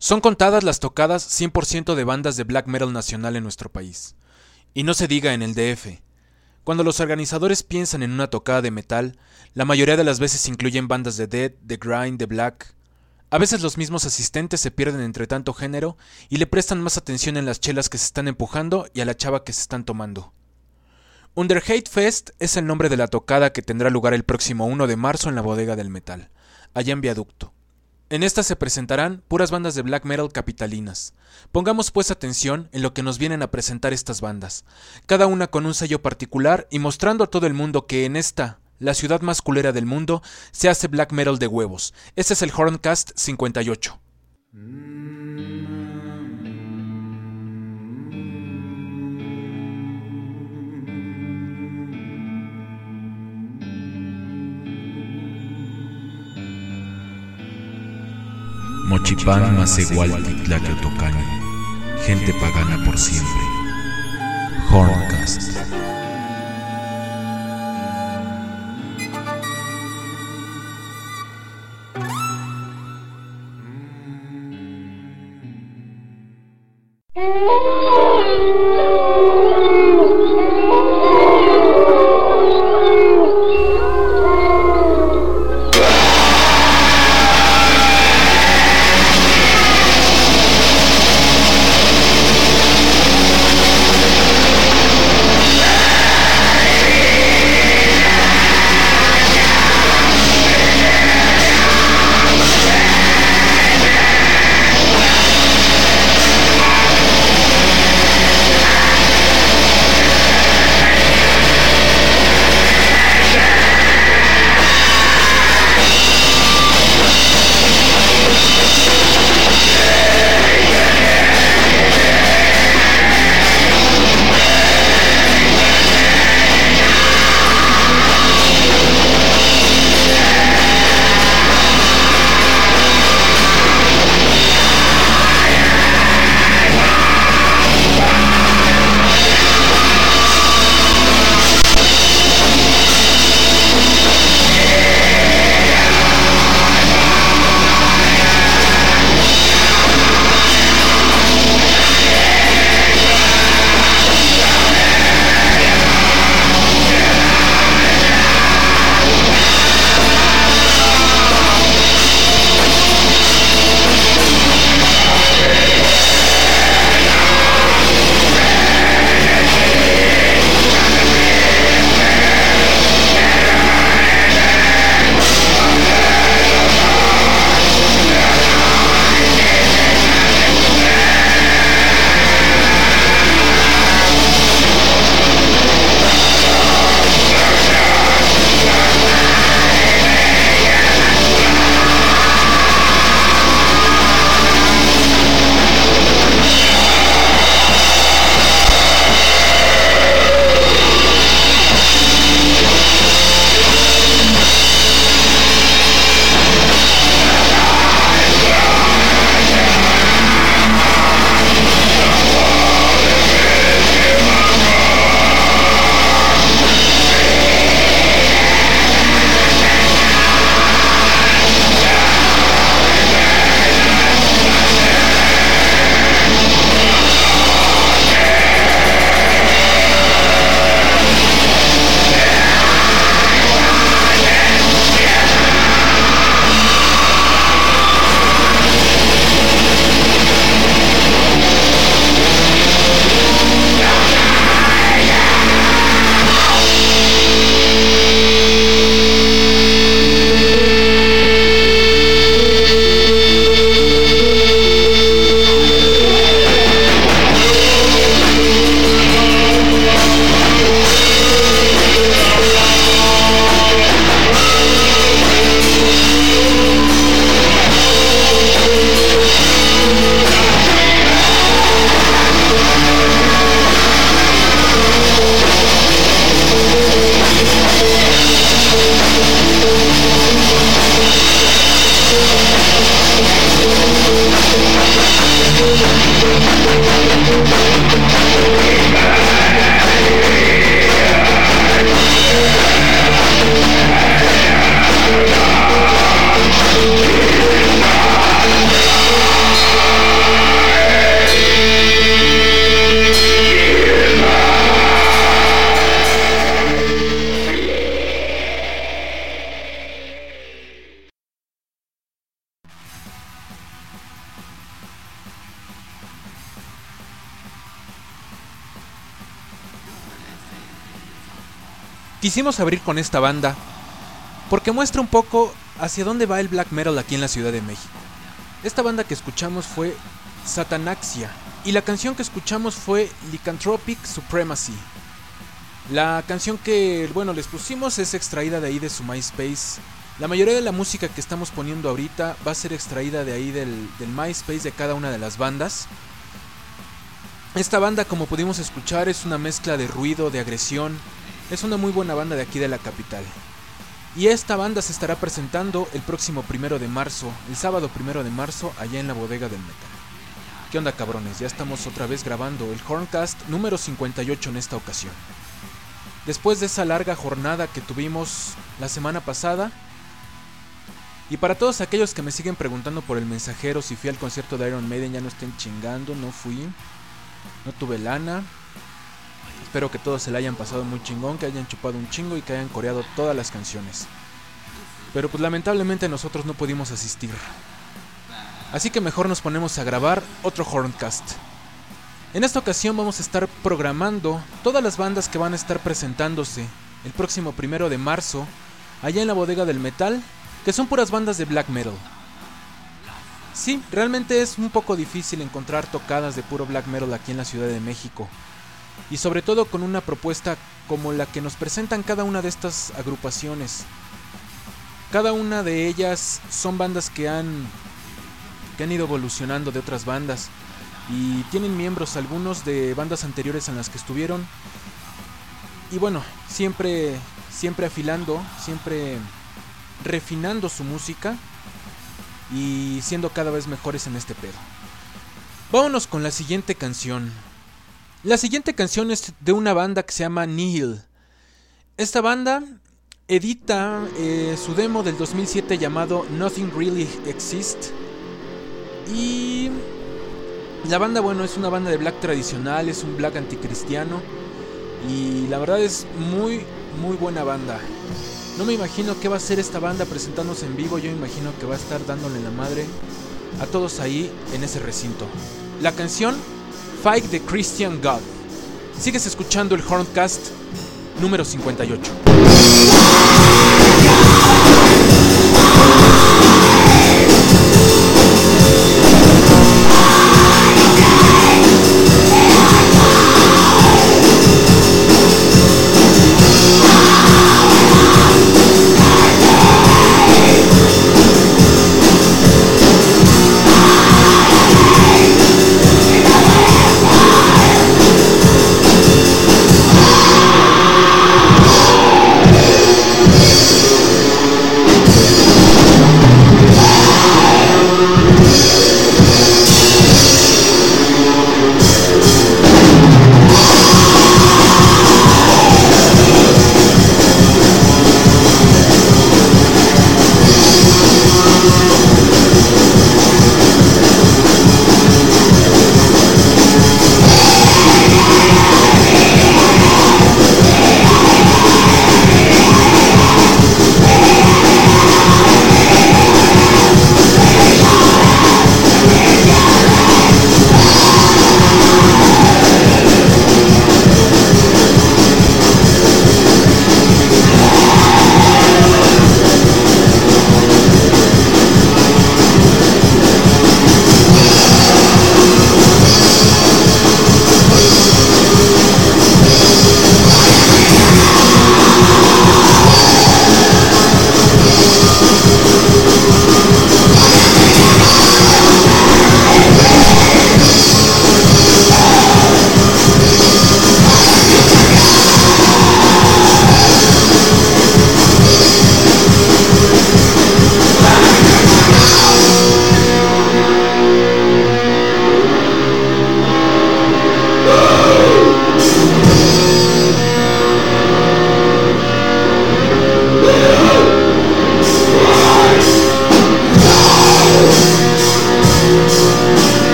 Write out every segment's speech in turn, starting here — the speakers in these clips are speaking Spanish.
Son contadas las tocadas 100% de bandas de black metal nacional en nuestro país. Y no se diga en el DF. Cuando los organizadores piensan en una tocada de metal, la mayoría de las veces incluyen bandas de death, de grind, de black. A veces los mismos asistentes se pierden entre tanto género y le prestan más atención en las chelas que se están empujando y a la chava que se están tomando. Under Hate Fest es el nombre de la tocada que tendrá lugar el próximo 1 de marzo en la Bodega del Metal, allá en Viaducto. En esta se presentarán puras bandas de black metal capitalinas. Pongamos pues atención en lo que nos vienen a presentar estas bandas, cada una con un sello particular y mostrando a todo el mundo que en esta, la ciudad más culera del mundo, se hace black metal de huevos. Este es el Horncast 58. Mochipán Macehualtitlacotocani, gente pagana por siempre. Horncast. Quisimos abrir con esta banda porque muestra un poco hacia dónde va el black metal aquí en la Ciudad de México. Esta banda que escuchamos fue Satanaxia y la canción que escuchamos fue Lycanthropic Supremacy. La canción que, les pusimos es extraída de ahí de su MySpace. La mayoría de la música que estamos poniendo ahorita va a ser extraída de ahí del MySpace de cada una de las bandas. Esta banda, como pudimos escuchar, es una mezcla de ruido, de agresión. Es una muy buena banda de aquí de la capital. Y esta banda se estará presentando el próximo 1 de marzo, el sábado 1 de marzo, allá en la Bodega del Metal. ¿Qué onda, cabrones? Ya estamos otra vez grabando el Horncast número 58 en esta ocasión. Después de esa larga jornada que tuvimos la semana pasada, y para todos aquellos que me siguen preguntando por el mensajero si fui al concierto de Iron Maiden, ya no estén chingando, no fui. No tuve lana. Espero que todos se la hayan pasado muy chingón, que hayan chupado un chingo y que hayan coreado todas las canciones. Pero pues lamentablemente nosotros no pudimos asistir. Así que mejor nos ponemos a grabar otro Horncast. En esta ocasión vamos a estar programando todas las bandas que van a estar presentándose el próximo 1 de marzo allá en la Bodega del Metal, que son puras bandas de black metal. Sí, realmente es un poco difícil encontrar tocadas de puro black metal aquí en la Ciudad de México. Y sobre todo con una propuesta como la que nos presentan cada una de estas agrupaciones. Cada una de ellas son bandas que han ido evolucionando de otras bandas. Y tienen miembros, algunos de bandas anteriores en las que estuvieron. Y siempre afilando, siempre refinando su música y siendo cada vez mejores en este pedo. Vámonos con la siguiente canción. La siguiente canción es de una banda que se llama Nihil. Esta banda edita su demo del 2007 llamado Nothing Really Exists. Y la banda, es una banda de black tradicional, es un black anticristiano. Y la verdad es muy, muy buena banda. No me imagino qué va a hacer esta banda presentándose en vivo. Yo imagino que va a estar dándole la madre a todos ahí en ese recinto. La canción Fight the Christian God. Sigues escuchando el Horncast número 58.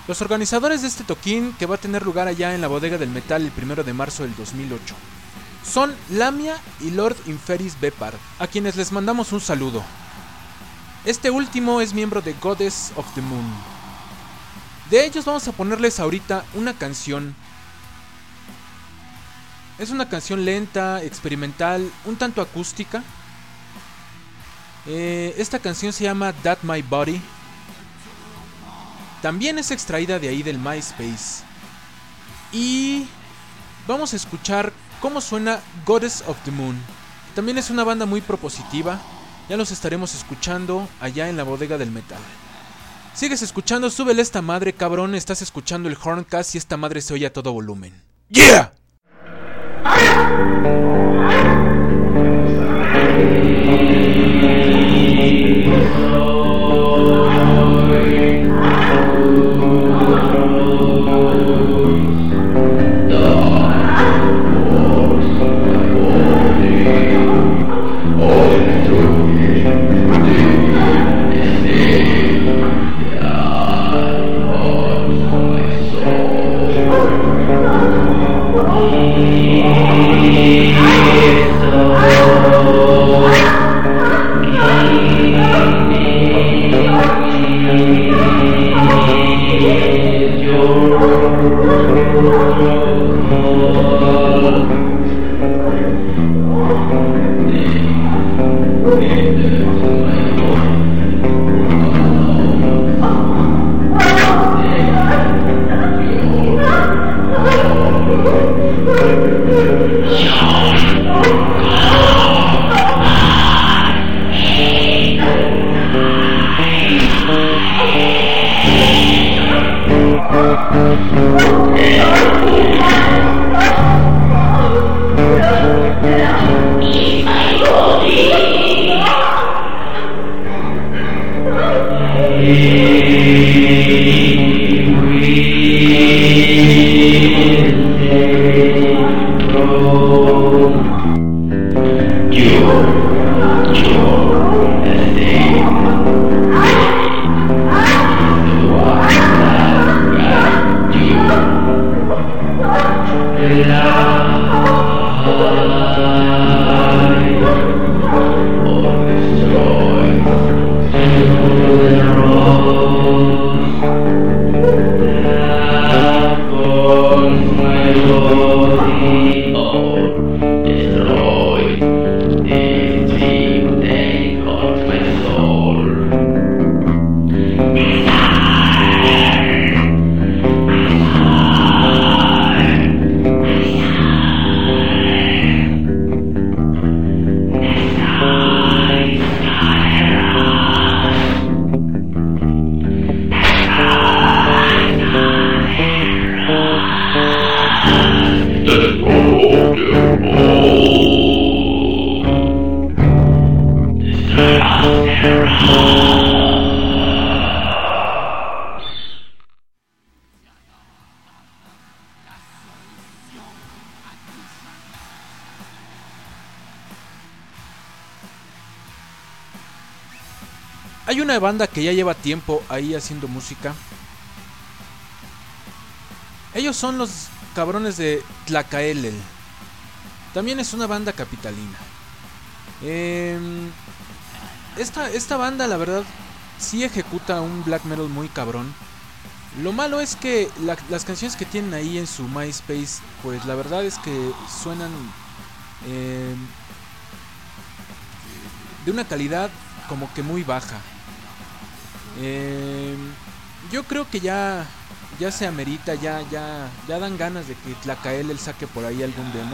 Los organizadores de este toquín, que va a tener lugar allá en la Bodega del Metal el 1 de marzo del 2008, son Lamia y Lord Inferis Bepar, a quienes les mandamos un saludo. Este último es miembro de Goddess of the Moon. De ellos vamos a ponerles ahorita una canción. Es una canción lenta, experimental, un tanto acústica. Esta canción se llama That My Body. También es extraída de ahí del MySpace. Y vamos a escuchar cómo suena Goddess of the Moon. También es una banda muy propositiva. Ya los estaremos escuchando allá en la Bodega del Metal. Sigues escuchando, súbele esta madre, cabrón. Estás escuchando el Horncast y esta madre se oye a todo volumen. ¡Yeah! Hay una banda que ya lleva tiempo ahí haciendo música. Ellos son los cabrones de Tlacaelel. También es una banda capitalina. Esta banda, la verdad, sí ejecuta un black metal muy cabrón. Lo malo es que las canciones que tienen ahí en su MySpace, pues la verdad es que suenan de una calidad como que muy baja. Yo creo que ya se amerita, ya dan ganas de que Tlacaelel saque por ahí algún demo.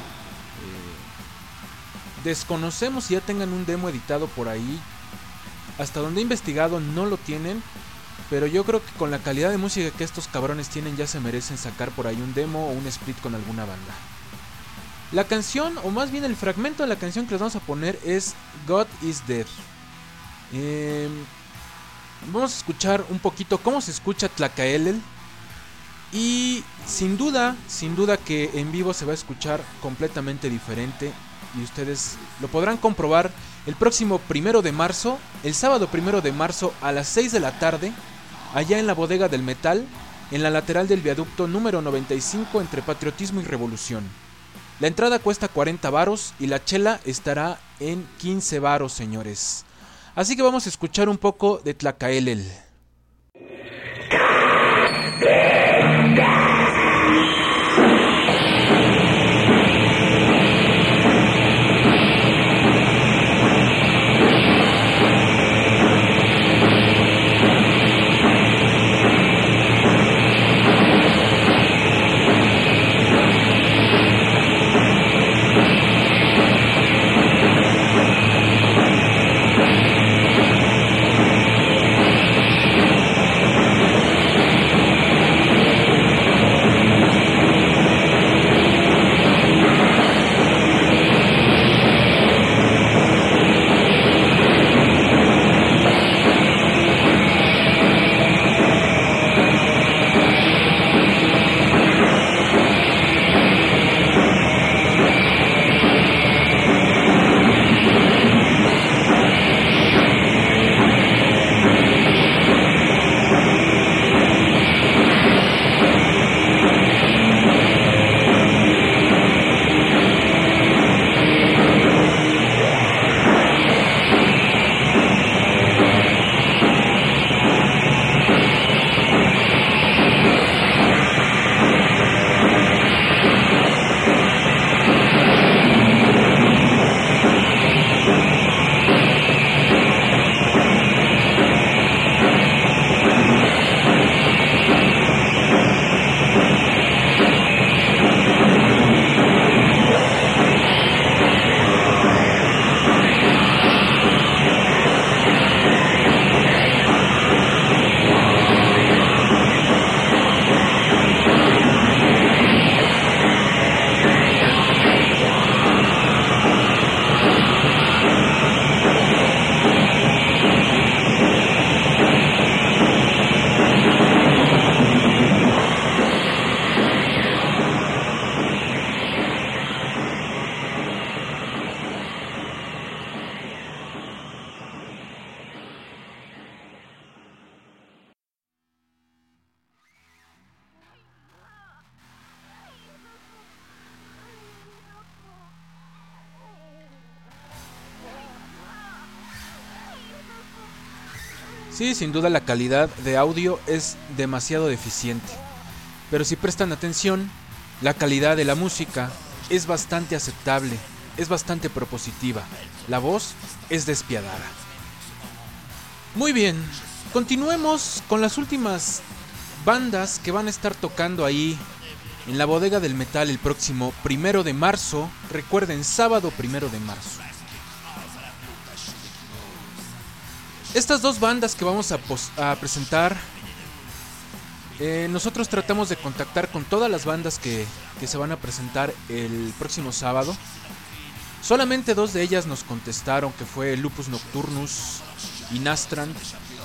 Desconocemos si ya tengan un demo editado por ahí. Hasta donde he investigado no lo tienen, pero yo creo que con la calidad de música que estos cabrones tienen ya se merecen sacar por ahí un demo o un split con alguna banda. La canción, o más bien el fragmento de la canción que les vamos a poner es God is Dead. Vamos a escuchar un poquito cómo se escucha Tlacaelel. Y sin duda que en vivo se va a escuchar completamente diferente. Y ustedes lo podrán comprobar el próximo 1 de marzo, el sábado 1 de marzo a las 6 de la tarde, allá en la Bodega del Metal, en la lateral del viaducto número 95 entre Patriotismo y Revolución. La entrada cuesta 40 varos y la chela estará en 15 varos, señores. Así que vamos a escuchar un poco de Tlacaelel. Sí, sin duda la calidad de audio es demasiado deficiente, pero si prestan atención, la calidad de la música es bastante aceptable, es bastante propositiva, la voz es despiadada. Muy bien, continuemos con las últimas bandas que van a estar tocando ahí en la Bodega del Metal el próximo 1 de marzo, recuerden, sábado 1 de marzo. Estas dos bandas que vamos a presentar, nosotros tratamos de contactar con todas las bandas que se van a presentar el próximo sábado. Solamente dos de ellas nos contestaron, que fue Lupus Nocturnus y Nastrand.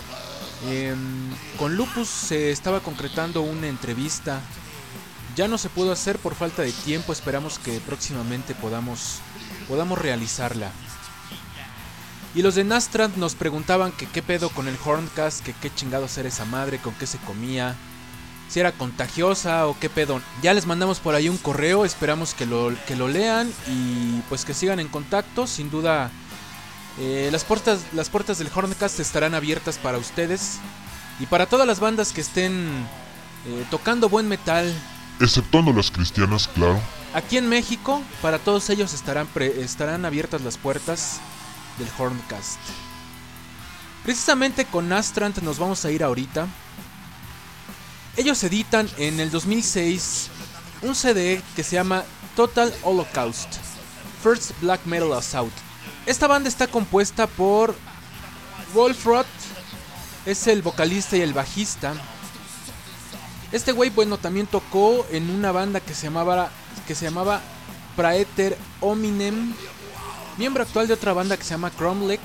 Con Lupus se estaba concretando una entrevista. Ya no se pudo hacer por falta de tiempo, esperamos que próximamente podamos realizarla. Y los de Nastrand nos preguntaban que qué pedo con el Horncast, que qué chingados era esa madre, con qué se comía, si era contagiosa o qué pedo. Ya les mandamos por ahí un correo, esperamos que lo lean y pues que sigan en contacto. Sin duda las puertas del Horncast estarán abiertas para ustedes y para todas las bandas que estén tocando buen metal, exceptuando las cristianas, claro. Aquí en México, para todos ellos estarán abiertas las puertas del Horncast. Precisamente con Nastrand nos vamos a ir ahorita. Ellos editan en el 2006 un CD que se llama Total Holocaust, First Black Metal Assault. Esta banda está compuesta por Wolf Roth, es el vocalista y el bajista. Este güey, bueno, también tocó en una banda que se llamaba Praeter Hominem, miembro actual de otra banda que se llama Cromlech.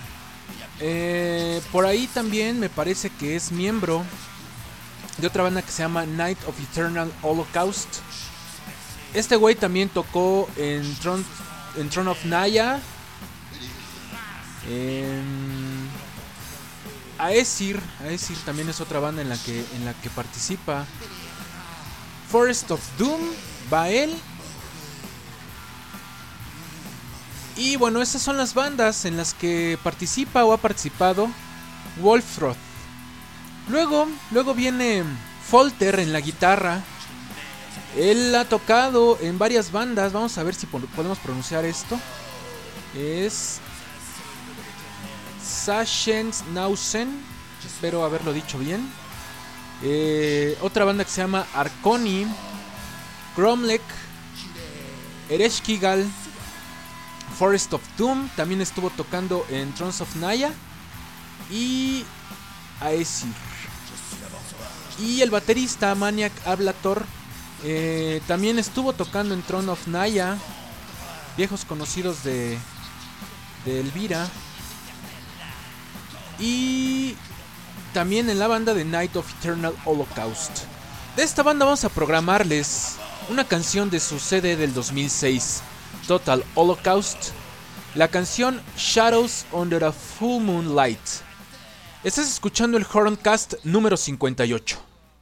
Por ahí también me parece que es miembro de otra banda que se llama Night of Eternal Holocaust. Este güey también tocó en Throne of Naya. Aesir también es otra banda en la que participa. Forest of Doom, Bael. Y bueno, esas son las bandas en las que participa o ha participado Wolfroth. Luego viene Folter en la guitarra. Él ha tocado en varias bandas. Vamos a ver si podemos pronunciar esto. Es Sachsenhausen, espero haberlo dicho bien. Otra banda que se llama Arconi, Gromlech, Ereshkigal, Forest of Doom. También estuvo tocando en Thrones of Naya y Aesir. Y el baterista Maniac Ablator también estuvo tocando en Throne of Naya, viejos conocidos de Elvira. Y también en la banda de Night of Eternal Holocaust. De esta banda vamos a programarles una canción de su CD del 2006, Total Holocaust. La canción Shadows Under a Full Moonlight. Estás escuchando el Horncast número 58.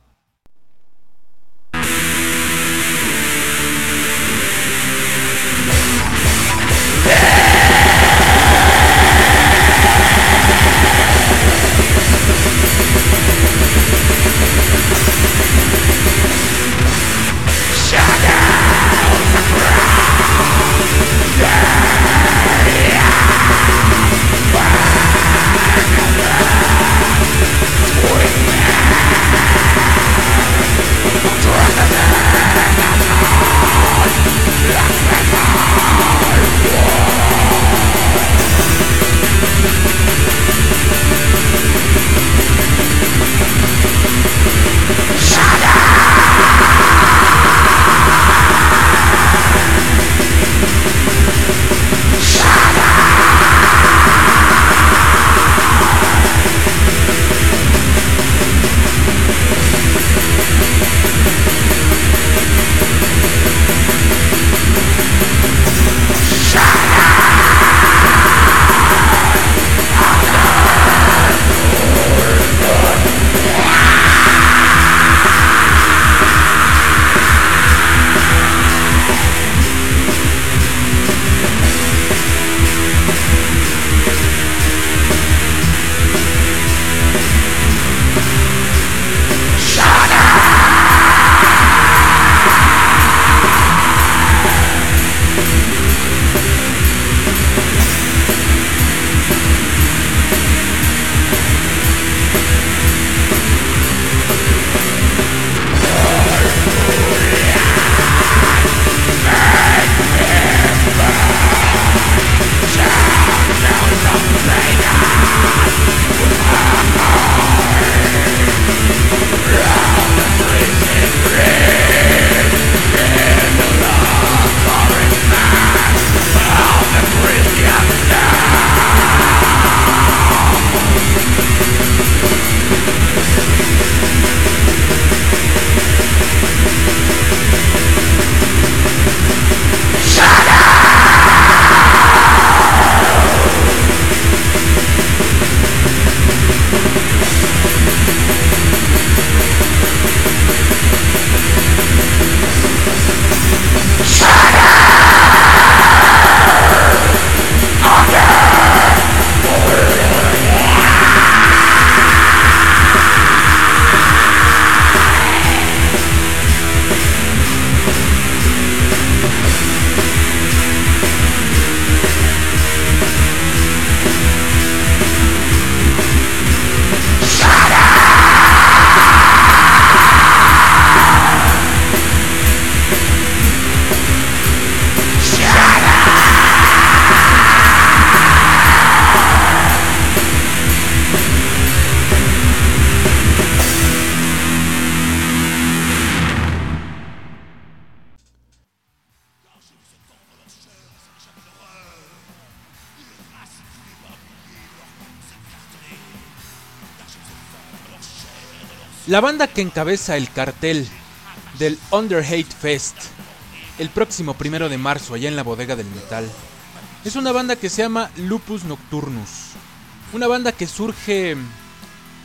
La banda que encabeza el cartel del Under Hate Fest el próximo 1 de marzo allá en la Bodega del Metal es una banda que se llama Lupus Nocturnus. Una banda que surge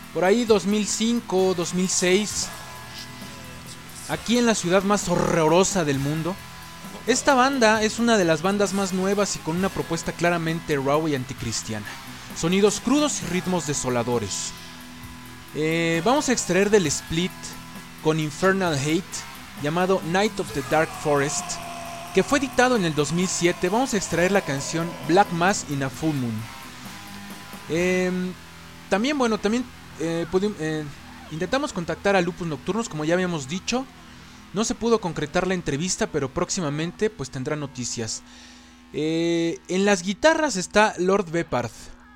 por ahí 2005, 2006, aquí en la ciudad más horrorosa del mundo. Esta banda es una de las bandas más nuevas y con una propuesta claramente raw y anticristiana. Sonidos crudos y ritmos desoladores. Vamos a extraer del split con Infernal Hate, llamado Night of the Dark Forest, que fue editado en el 2007. Vamos a extraer la canción Black Mass in a Full Moon. También intentamos contactar a Lupus Nocturnus, como ya habíamos dicho. No se pudo concretar la entrevista, pero próximamente pues tendrá noticias. En las guitarras está Lord Bepard.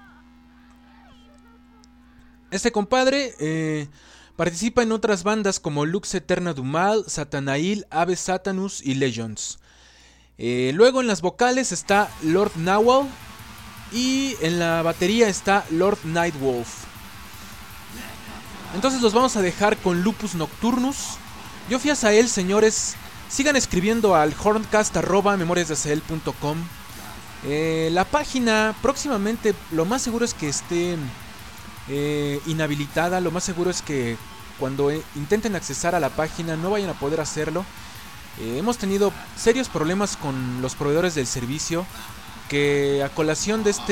Este compadre participa en otras bandas como Lux Eterna du Mal, Satanael, Ave Satanus y Legends. Luego en las vocales está Lord Nawal y en la batería está Lord Nightwolf. Entonces los vamos a dejar con Lupus Nocturnus. Yo fui a él, señores. Sigan escribiendo al horncast@memoriasdeazael.com. La página próximamente lo más seguro es que esté inhabilitada. Lo más seguro es que cuando intenten accesar a la página no vayan a poder hacerlo. Hemos tenido serios problemas con los proveedores del servicio, que a colación de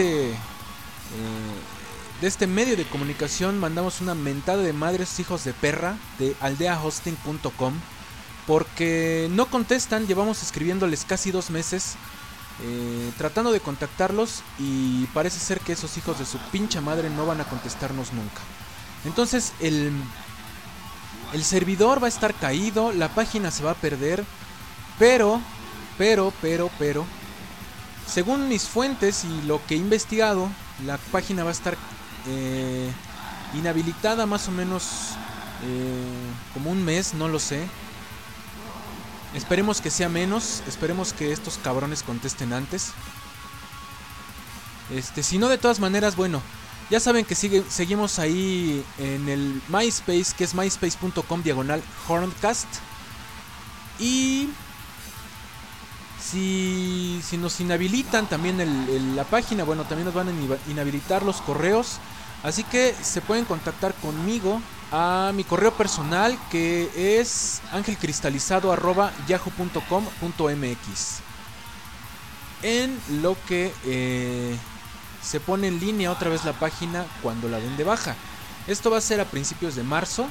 este medio de comunicación mandamos una mentada de madres hijos de perra de aldeahosting.com, porque no contestan. Llevamos escribiéndoles casi 2 meses tratando de contactarlos, y parece ser que esos hijos de su pincha madre no van a contestarnos nunca. Entonces el servidor va a estar caído, la página se va a perder, pero según mis fuentes y lo que he investigado, la página va a estar inhabilitada más o menos como 1 mes, no lo sé. Esperemos que sea menos, esperemos que estos cabrones contesten antes. Si no, de todas maneras, bueno, ya saben que seguimos ahí en el MySpace, que es myspace.com/horncast. Y si nos inhabilitan también la página, bueno, también nos van a inhabilitar los correos. Así que se pueden contactar conmigo a mi correo personal, que es angelcristalizado@yahoo.com.mx, en lo que se pone en línea otra vez la página cuando la den de baja. Esto va a ser a principios de marzo.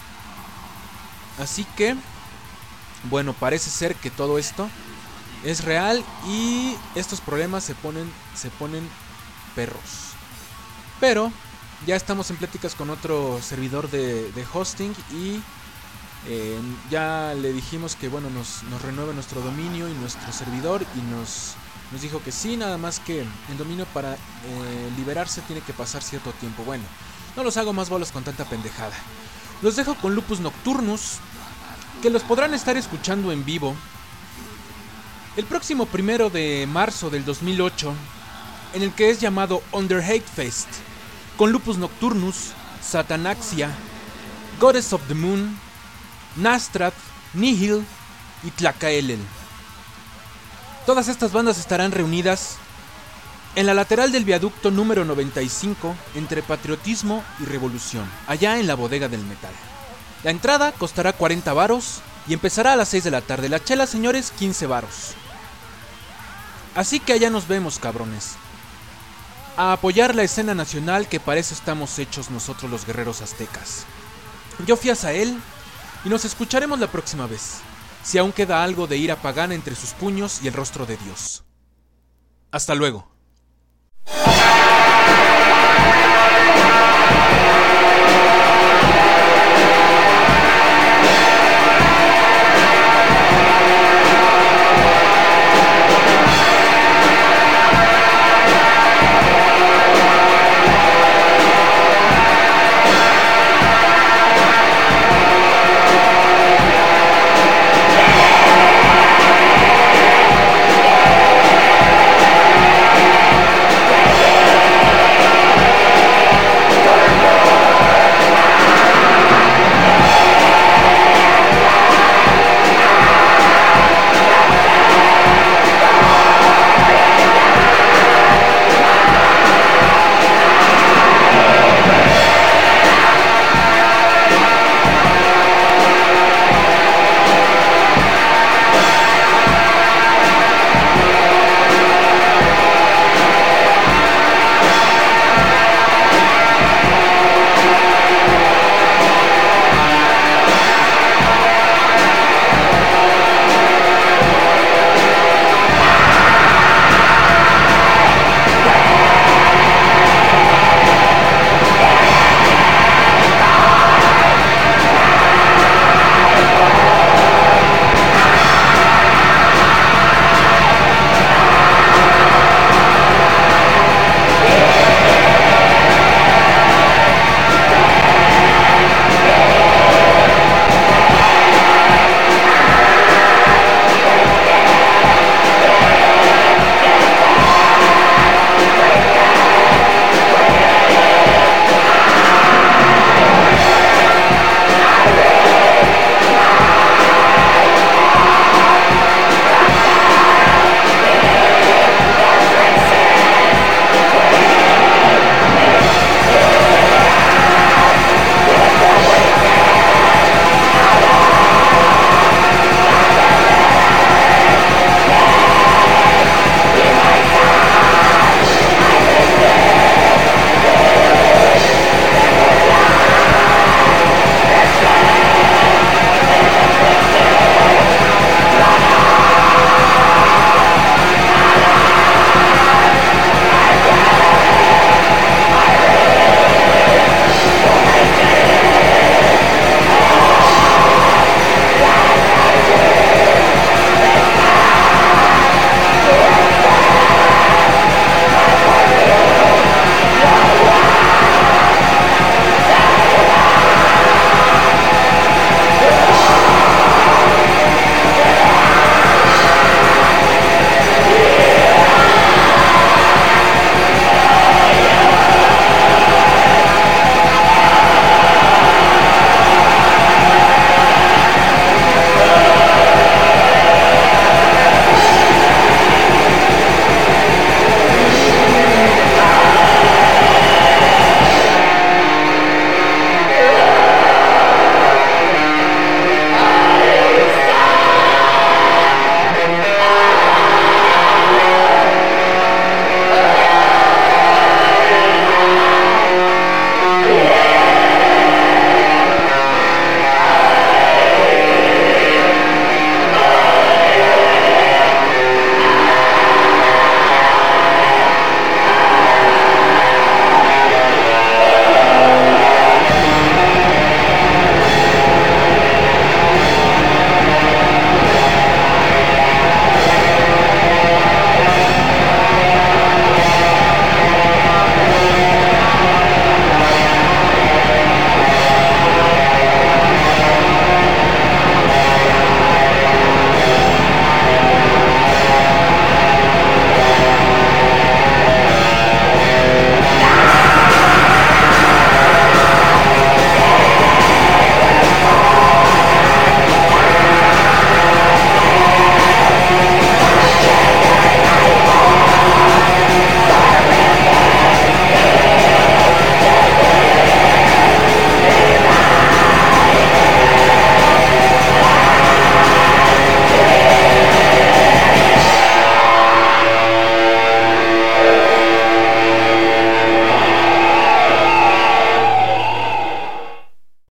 Así que, bueno, parece ser que todo esto es real y estos problemas se ponen perros. Pero ya estamos en pláticas con otro servidor de hosting y ya le dijimos que, bueno, nos renueve nuestro dominio y nuestro servidor, y nos dijo que sí, nada más que el dominio para liberarse tiene que pasar cierto tiempo. Bueno, no los hago más bolas con tanta pendejada. Los dejo con Lupus Nocturnus, que los podrán estar escuchando en vivo el próximo 1 de marzo del 2008, en el que es llamado Under Hate Fest, con Lupus Nocturnus, Satanaxia, Goddess of the Moon, Nastrath, Nihil y Tlacaelel. Todas estas bandas estarán reunidas en la lateral del viaducto número 95 entre Patriotismo y Revolución, allá en la Bodega del Metal. La entrada costará 40 varos y empezará a las 6 de la tarde. La chela, señores, 15 varos. Así que allá nos vemos, cabrones. A apoyar la escena nacional, que para eso estamos hechos nosotros los guerreros aztecas. Yo fui a Sael y nos escucharemos la próxima vez, si aún queda algo de ira pagana entre sus puños y el rostro de Dios. Hasta luego.